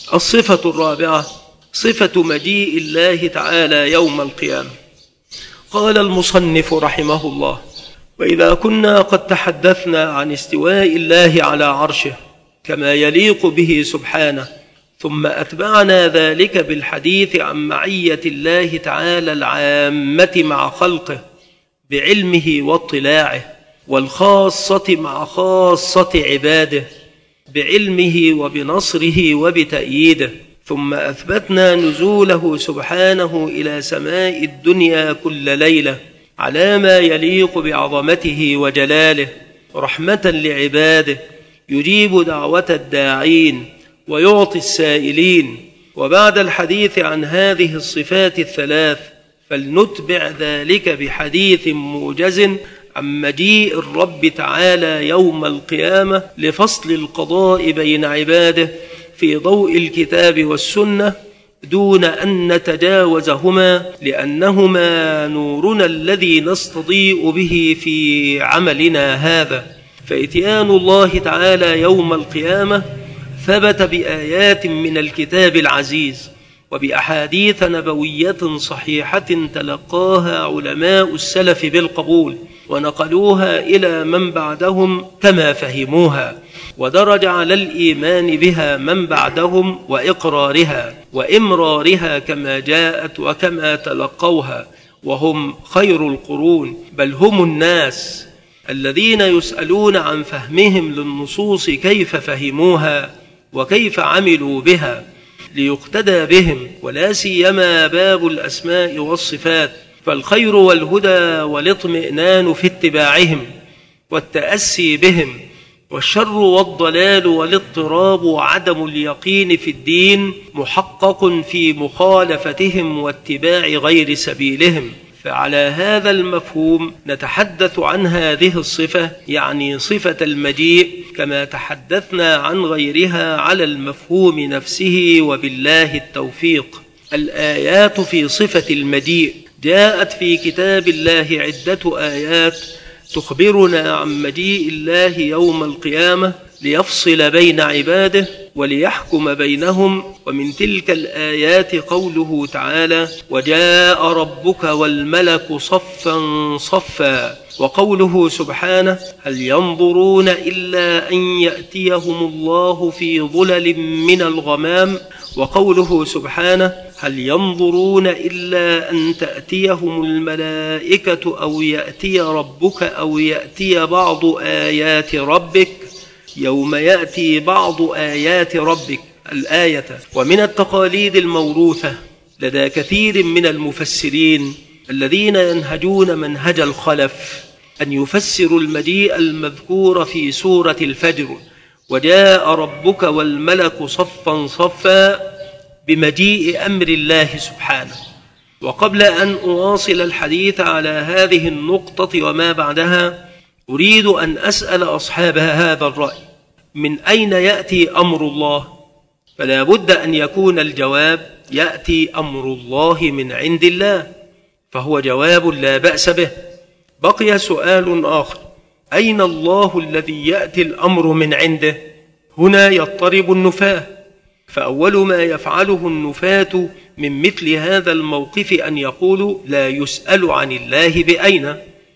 الصفة الرابعة صفة مجيء الله تعالى يوم القيامة. قال المصنف رحمه الله: وإذا كنا قد تحدثنا عن استواء الله على عرشه كما يليق به سبحانه، ثم أتبعنا ذلك بالحديث عن معية الله تعالى العامة مع خلقه بعلمه واطلاعه، والخاصة مع خاصة عباده بعلمه وبنصره وبتأييده، ثم أثبتنا نزوله سبحانه إلى سماء الدنيا كل ليلة على ما يليق بعظمته وجلاله رحمة لعباده، يجيب دعوة الداعين ويعطي السائلين. وبعد الحديث عن هذه الصفات الثلاث فلنتبع ذلك بحديث موجز عن مجيء الرب تعالى يوم القيامة لفصل القضاء بين عباده في ضوء الكتاب والسنة دون أن نتجاوزهما، لأنهما نورنا الذي نستضيء به في عملنا هذا. فإتيان الله تعالى يوم القيامة ثبت بآيات من الكتاب العزيز وبأحاديث نبوية صحيحة تلقاها علماء السلف بالقبول ونقلوها إلى من بعدهم كما فهموها، ودرج على الإيمان بها من بعدهم وإقرارها وإمرارها كما جاءت وكما تلقوها، وهم خير القرون، بل هم الناس الذين يسألون عن فهمهم للنصوص كيف فهموها وكيف عملوا بها ليقتدى بهم، ولا سيما باب الأسماء والصفات، فالخير والهدى والاطمئنان في اتباعهم والتأسي بهم، والشر والضلال والاضطراب وعدم اليقين في الدين محقق في مخالفتهم واتباع غير سبيلهم. فعلى هذا المفهوم نتحدث عن هذه الصفة، يعني صفة المجيء، كما تحدثنا عن غيرها على المفهوم نفسه، وبالله التوفيق. الآيات في صفة المجيء جاءت في كتاب الله عدة آيات تخبرنا عن مجيء الله يوم القيامة ليفصل بين عباده وليحكم بينهم. ومن تلك الآيات قوله تعالى: وجاء ربك والملك صفا صفا، وقوله سبحانه: هل ينظرون إلا أن يأتيهم الله في ظلل من الغمام، وقوله سبحانه: هل ينظرون إلا أن تأتيهم الملائكة أو يأتي ربك أو يأتي بعض آيات ربك يوم يأتي بعض آيات ربك الآية. ومن التقاليد الموروثة لدى كثير من المفسرين الذين ينهجون منهج الخلف أن يفسروا المجيء المذكور في سورة الفجر: وجاء ربك والملك صفا صفا، بمجيء أمر الله سبحانه. وقبل أن أواصل الحديث على هذه النقطة وما بعدها، أريد أن أسأل أصحاب هذا الرأي: من أين يأتي أمر الله؟ فلا بد أن يكون الجواب: يأتي أمر الله من عند الله، فهو جواب لا بأس به. بقي سؤال آخر: أين الله الذي يأتي الأمر من عنده؟ هنا يضطرب النفاة، فأول ما يفعله النفاة من مثل هذا الموقف أن يقولوا: لا يسأل عن الله بأين،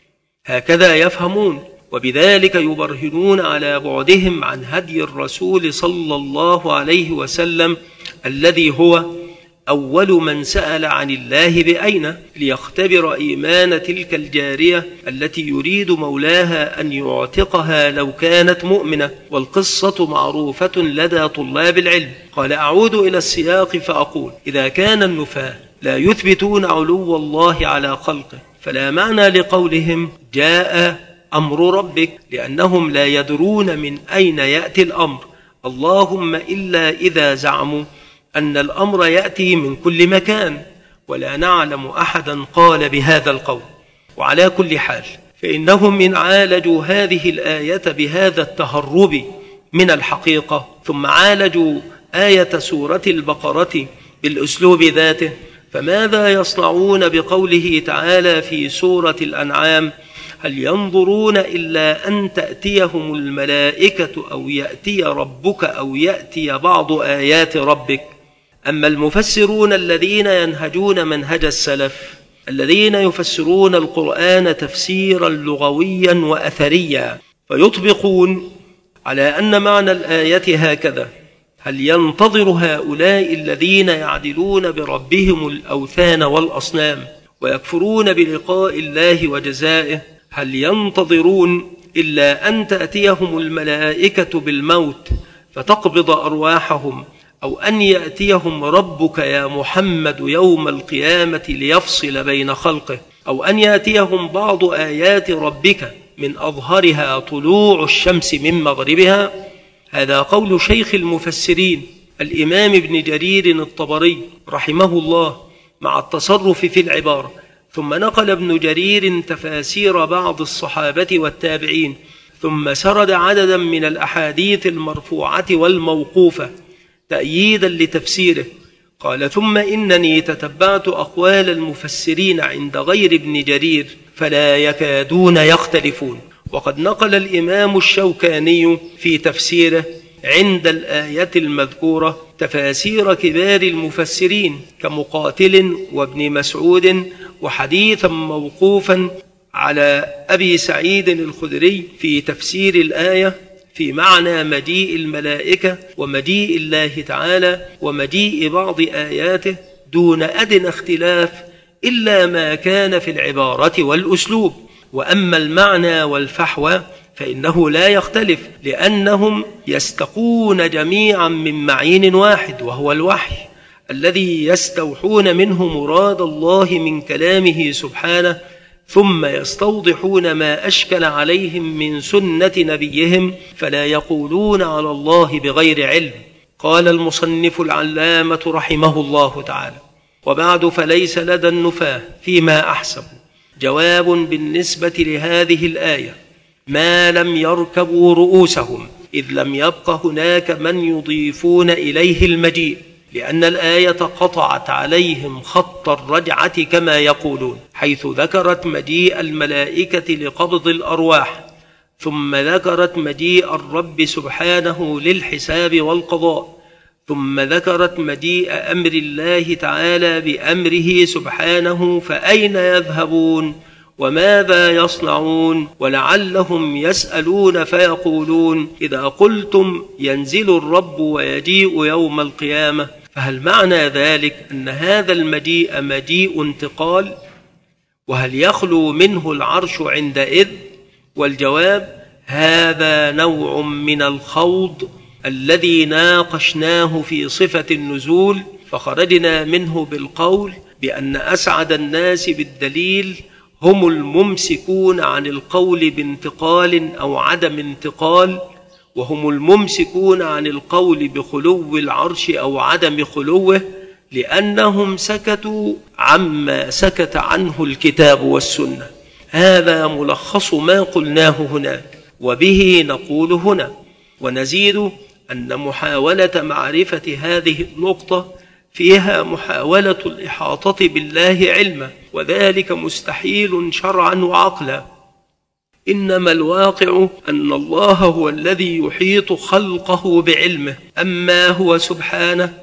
هكذا يفهمون، وبذلك يبرهنون على بعدهم عن هدي الرسول صلى الله عليه وسلم الذي هو أول من سأل عن الله بأين، ليختبر إيمان تلك الجارية التي يريد مولاها أن يعتقها لو كانت مؤمنة. والقصة معروفة لدى طلاب العلم. قال: أعود إلى السياق فأقول: إذا كان النفاة لا يثبتون علو الله على خلقه، فلا معنى لقولهم جاء أمر ربك، لأنهم لا يدرون من أين يأتي الأمر، اللهم إلا إذا زعموا أن الأمر يأتي من كل مكان، ولا نعلم أحدا قال بهذا القول. وعلى كل حال فإنهم إن عالجوا هذه الآية بهذا التهرب من الحقيقة، ثم عالجوا آية سورة البقرة بالأسلوب ذاته، فماذا يصنعون بقوله تعالى في سورة الأنعام: هل ينظرون إلا أن تأتيهم الملائكة أو يأتي ربك أو يأتي بعض آيات ربك. أما المفسرون الذين ينهجون منهج السلف الذين يفسرون القرآن تفسيرا لغويا وأثريا فيطبقون على أن معنى الآية هكذا: هل ينتظر هؤلاء الذين يعدلون بربهم الأوثان والأصنام ويكفرون بلقاء الله وجزائه، هل ينتظرون إلا أن تأتيهم الملائكة بالموت فتقبض أرواحهم، أو أن يأتيهم ربك يا محمد يوم القيامة ليفصل بين خلقه، أو أن يأتيهم بعض آيات ربك من أظهرها طلوع الشمس من مغربها؟ هذا قول شيخ المفسرين الإمام ابن جرير الطبري رحمه الله مع التصرف في العبارة. ثم نقل ابن جرير تفاسير بعض الصحابة والتابعين، ثم سرد عددا من الأحاديث المرفوعة والموقوفة تأييدا لتفسيره. قال: ثم إنني تتبعت أقوال المفسرين عند غير ابن جرير فلا يكادون يختلفون. وقد نقل الإمام الشوكاني في تفسيره عند الآية المذكورة تفاسير كبار المفسرين كمقاتل وابن مسعود، وحديثا موقوفا على أبي سعيد الخدري في تفسير الآية في معنى مجيء الملائكة ومجيء الله تعالى ومجيء بعض آياته دون أدنى اختلاف إلا ما كان في العبارة والأسلوب. وأما المعنى والفحوى فإنه لا يختلف، لأنهم يستقون جميعا من معين واحد وهو الوحي الذي يستوحون منه مراد الله من كلامه سبحانه، ثم يستوضحون ما أشكل عليهم من سنة نبيهم فلا يقولون على الله بغير علم. قال المصنف العلامة رحمه الله تعالى: وبعد فليس لدى النفاة فيما أحسب جواب بالنسبة لهذه الآية ما لم يركبوا رؤوسهم، إذ لم يبق هناك من يضيفون إليه المجيء، لأن الآية قطعت عليهم خط الرجعة كما يقولون، حيث ذكرت مجيء الملائكة لقبض الأرواح، ثم ذكرت مجيء الرب سبحانه للحساب والقضاء، ثم ذكرت مجيء أمر الله تعالى بأمره سبحانه، فأين يذهبون وماذا يصنعون؟ ولعلهم يسألون فيقولون: إذا قلتم ينزل الرب ويجيء يوم القيامة، فهل معنى ذلك أن هذا المجيء مجيء انتقال؟ وهل يخلو منه العرش عندئذ؟ والجواب: هذا نوع من الخوض الذي ناقشناه في صفة النزول، فخرجنا منه بالقول بأن أسعد الناس بالدليل هم الممسكون عن القول بانتقال أو عدم انتقال، وهم الممسكون عن القول بخلو العرش أو عدم خلوه، لأنهم سكتوا عما سكت عنه الكتاب والسنة. هذا ملخص ما قلناه هناك، وبه نقول هنا. ونزيد أن محاولة معرفة هذه النقطة فيها محاولة الإحاطة بالله علما، وذلك مستحيل شرعا وعقلا. إنما الواقع أن الله هو الذي يحيط خلقه بعلمه، أما هو سبحانه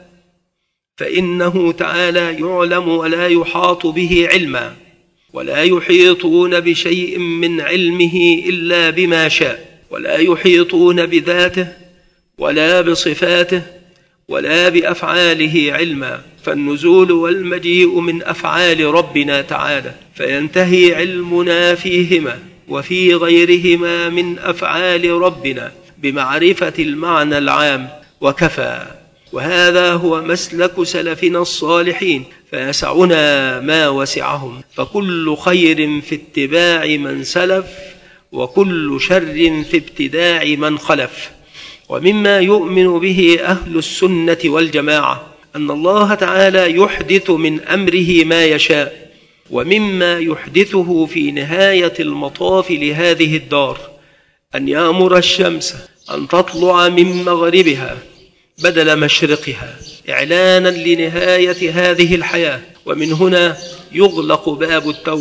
فإنه تعالى يعلم ولا يحاط به علما، ولا يحيطون بشيء من علمه إلا بما شاء، ولا يحيطون بذاته ولا بصفاته ولا بأفعاله علما، فالنزول والمجيء من أفعال ربنا تعالى، فينتهي علمنا فيهما وفي غيرهما من أفعال ربنا بمعرفة المعنى العام وكفى. وهذا هو مسلك سلفنا الصالحين، فيسعنا ما وسعهم، فكل خير في اتباع من سلف، وكل شر في ابتداع من خلف. ومما يؤمن به أهل السنة والجماعة أن الله تعالى يحدث من أمره ما يشاء، ومما يحدثه في نهاية المطاف لهذه الدار أن يأمر الشمس أن تطلع من مغربها بدل مشرقها إعلانا لنهاية هذه الحياة، ومن هنا يغلق باب التوبة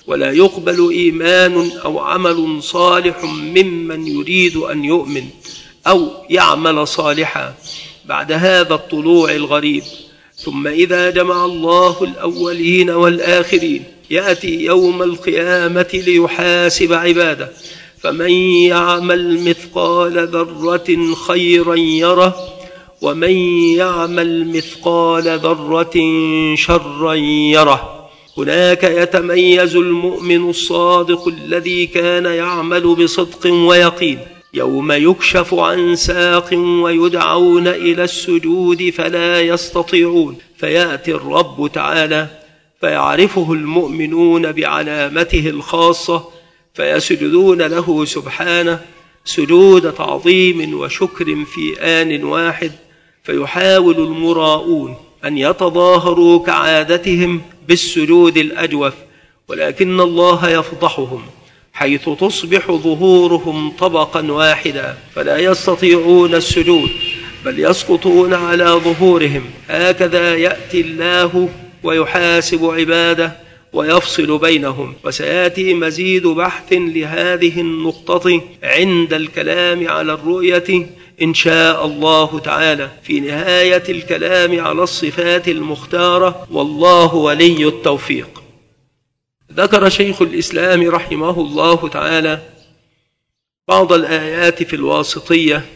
ولا يقبل إيمان أو عمل صالح ممن يريد أن يؤمن أو يعمل صالحا بعد هذا الطلوع الغريب. ثم إذا جمع الله الأولين والآخرين يأتي يوم القيامة ليحاسب عباده، فمن يعمل مثقال ذرة خيرا يره، ومن يعمل مثقال ذرة شرا يره. هناك يتميز المؤمن الصادق الذي كان يعمل بصدق ويقين، يوم يكشف عن ساق ويدعون إلى السجود فلا يستطيعون، فيأتي الرب تعالى فيعرفه المؤمنون بعلامته الخاصة فيسجدون له سبحانه سجود تعظيم وشكر في آن واحد، فيحاول المراؤون أن يتظاهروا كعادتهم بالسجود الأجوف، ولكن الله يفضحهم حيث تصبح ظهورهم طبقا واحدا فلا يستطيعون السجود بل يسقطون على ظهورهم. هكذا يأتي الله ويحاسب عباده ويفصل بينهم. وسيأتي مزيد بحث لهذه النقطة عند الكلام على الرؤية إن شاء الله تعالى في نهاية الكلام على الصفات المختارة، والله ولي التوفيق. ذكر شيخ الإسلام رحمه الله تعالى بعض الآيات في الواسطية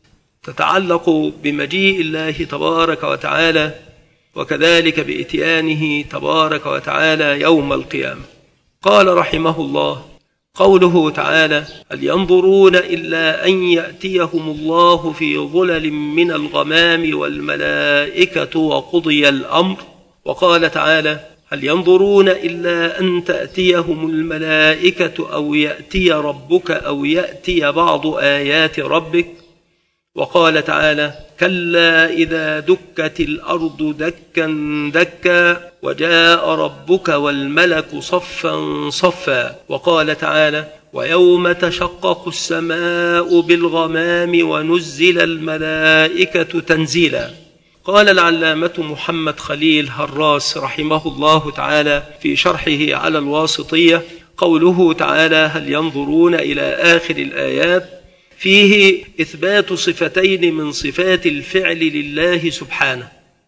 تتعلق بمجيء الله تبارك وتعالى وكذلك بإتيانه تبارك وتعالى يوم القيامة. قال رحمه الله: قوله تعالى: هل ينظرون إلا أن يأتيهم الله في ظلل من الغمام والملائكة وقضي الأمر. وقال تعالى: هل ينظرون إلا أن تأتيهم الملائكة أو يأتي ربك أو يأتي بعض آيات ربك. وقال تعالى: كلا إذا دكت الأرض دكا دكا وجاء ربك والملك صفا صفا. وقال تعالى: ويوم تشقق السماء بالغمام ونزل الملائكة تنزيلا. قال العلامة محمد خليل هراس رحمه الله تعالى في شرحه على الواسطية: قوله تعالى: هل ينظرون إلى آخر الآيات فيه إثبات صفتين من صفات الفعل لله سبحانه،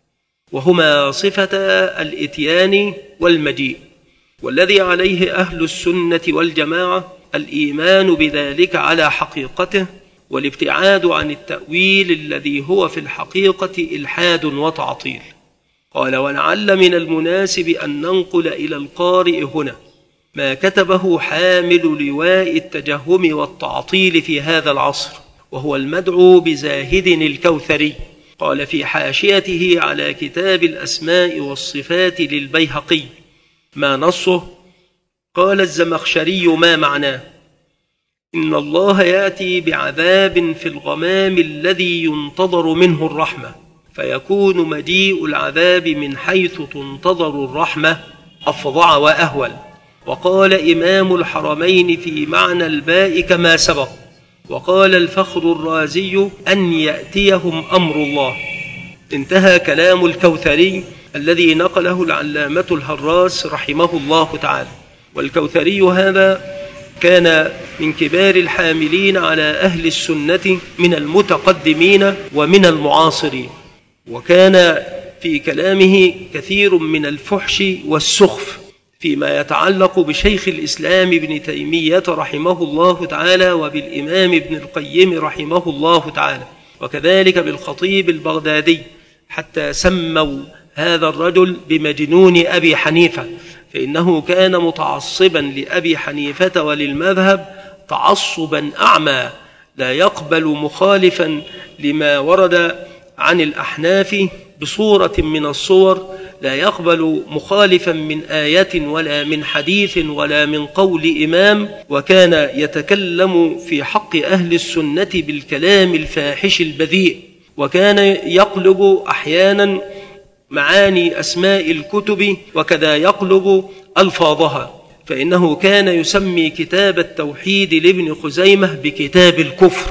وهما صفة الإتيان والمجيء، والذي عليه أهل السنة والجماعة الإيمان بذلك على حقيقته، والابتعاد عن التأويل الذي هو في الحقيقة إلحاد وتعطيل. قال: ولعل من المناسب أن ننقل إلى القارئ هنا ما كتبه حامل لواء التجهم والتعطيل في هذا العصر، وهو المدعو بزاهد الكوثري. قال في حاشيته على كتاب الأسماء والصفات للبيهقي ما نصه: قال الزمخشري: ما معناه؟ إن الله يأتي بعذاب في الغمام الذي ينتظر منه الرحمة، فيكون مجيء العذاب من حيث تنتظر الرحمة أفظع وأهول. وقال إمام الحرمين في معنى الباء كما سبق. وقال الفخر الرازي: أن يأتيهم أمر الله. انتهى كلام الكوثري الذي نقله العلامة الهراس رحمه الله تعالى. والكوثري هذا كان من كبار الحاملين على أهل السنة من المتقدمين ومن المعاصرين، وكان في كلامه كثير من الفحش والسخف فيما يتعلق بشيخ الإسلام ابن تيمية رحمه الله تعالى وبالإمام ابن القيم رحمه الله تعالى، وكذلك بالخطيب البغدادي، حتى سموا هذا الرجل بمجنون أبي حنيفة، فإنه كان متعصبا لأبي حنيفة وللمذهب تعصبا أعمى، لا يقبل مخالفا لما ورد عن الأحناف بصورة من الصور، لا يقبل مخالفا من آية ولا من حديث ولا من قول إمام، وكان يتكلم في حق أهل السنة بالكلام الفاحش البذيء، وكان يقلب أحيانا معاني أسماء الكتب وكذا يقلب ألفاظها، فإنه كان يسمي كتاب التوحيد لابن خزيمة بكتاب الكفر،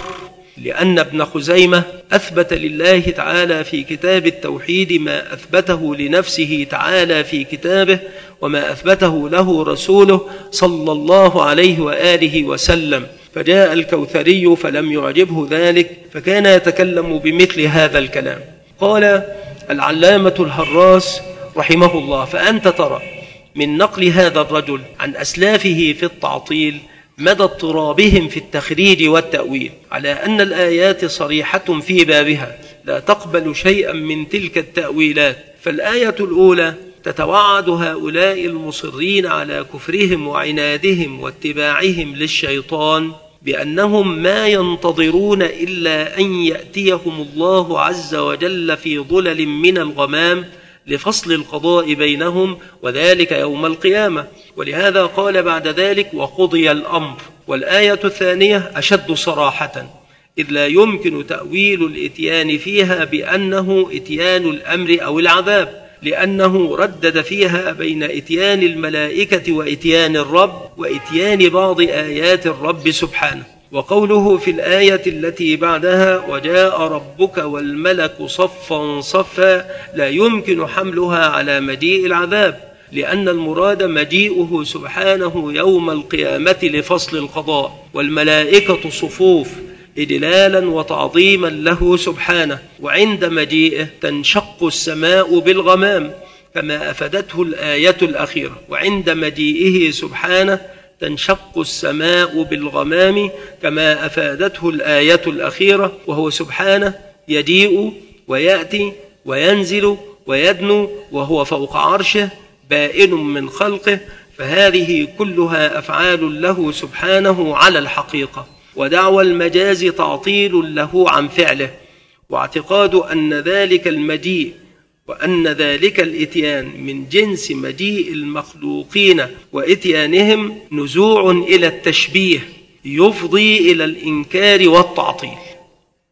لأن ابن خزيمة أثبت لله تعالى في كتاب التوحيد ما أثبته لنفسه تعالى في كتابه وما أثبته له رسوله صلى الله عليه وآله وسلم، فجاء الكوثري فلم يعجبه ذلك فكان يتكلم بمثل هذا الكلام. قال العلامة الهراس رحمه الله: فأنت ترى من نقل هذا الرجل عن أسلافه في التعطيل مدى اضطرابهم في التخريج والتأويل على أن الآيات صريحة في بابها لا تقبل شيئا من تلك التأويلات. فالآية الأولى تتوعد هؤلاء المصرين على كفرهم وعنادهم واتباعهم للشيطان بأنهم ما ينتظرون إلا أن يأتيهم الله عز وجل في ظلل من الغمام لفصل القضاء بينهم، وذلك يوم القيامة. ولهذا قال بعد ذلك: وقضي الأمر. والآية الثانية أشد صراحة، إذ لا يمكن تأويل الإتيان فيها بأنه إتيان الأمر أو العذاب، لأنه ردد فيها بين إتيان الملائكة وإتيان الرب وإتيان بعض آيات الرب سبحانه. وقوله في الآية التي بعدها: وجاء ربك والملك صفا صفا، لا يمكن حملها على مجيء العذاب، لأن المراد مجيئه سبحانه يوم القيامة لفصل القضاء، والملائكة صفوف إجلالا وتعظيما له سبحانه، وعند مجيئه تنشق السماء بالغمام كما أفادته الآية الأخيرة، وعند مجيئه سبحانه تنشق السماء بالغمام كما أفادته الآية الأخيرة، وهو سبحانه يجيء ويأتي وينزل ويدنو وهو فوق عرشه بائن من خلقه، فهذه كلها أفعال له سبحانه على الحقيقة. ودعوى المجاز تعطيل له عن فعله، واعتقاد أن ذلك المجيء وأن ذلك الإتيان من جنس مجيء المخلوقين وإتيانهم نزوع إلى التشبيه يفضي إلى الإنكار والتعطيل.